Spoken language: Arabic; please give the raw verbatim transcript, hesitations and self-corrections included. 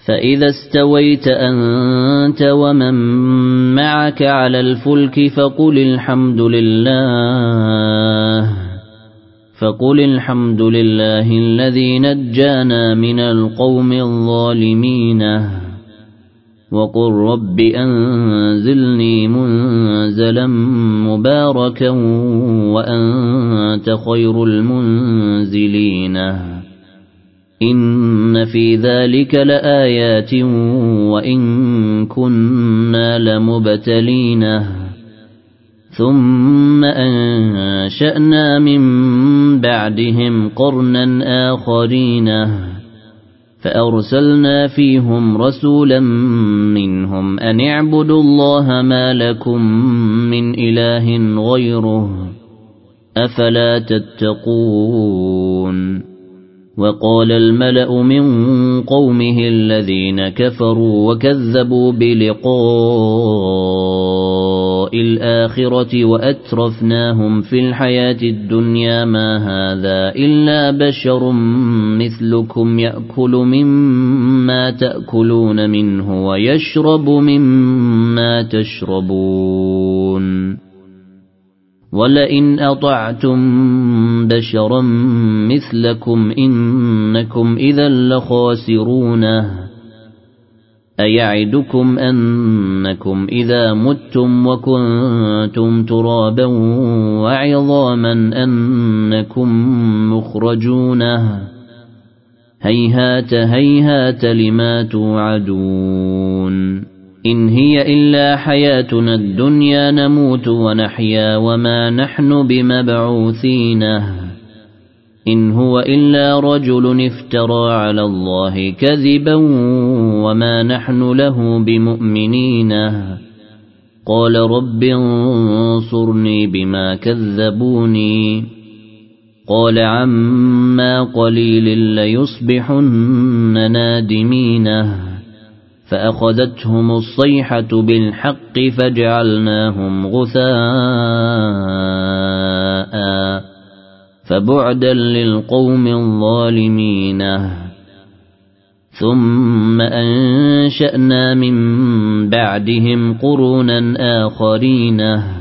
فإذا استويت أنت ومن معك على الفلك فقل الحمد لله فقل الحمد لله الذي نجانا من القوم الظالمين وقل رب أنزلني منزلا مباركا وأنت خير المنزلين إن في ذلك لآيات وإن كنا لمبتلين ثم أنشأنا من بعدهم قرنا آخرين فأرسلنا فيهم رسولا منهم أن اعبدوا الله ما لكم من إله غيره أفلا تتقون وقال الملأ من قومه الذين كفروا وكذبوا بلقاء الآخرة وأترفناهم في الحياة الدنيا ما هذا إلا بشر مثلكم يأكل مما تأكلون منه ويشرب مما تشربون ولئن أطعتم بشرا مثلكم إنكم إذا لخاسرون أيعدكم أنكم إذا متم وكنتم ترابا وعظاما أنكم مخرجون هيهات هيهات لما توعدون إن هي إلا حياتنا الدنيا نموت ونحيا وما نحن بمبعوثين إن هو إلا رجل افترى على الله كذبا وما نحن له بمؤمنين قال رب انصرني بما كذبوني قال عما قليل ليصبحن نادمين فأخذتهم الصيحة بالحق فجعلناهم غثاء فبعدا للقوم الظالمين ثم أنشأنا من بعدهم قرونا آخرين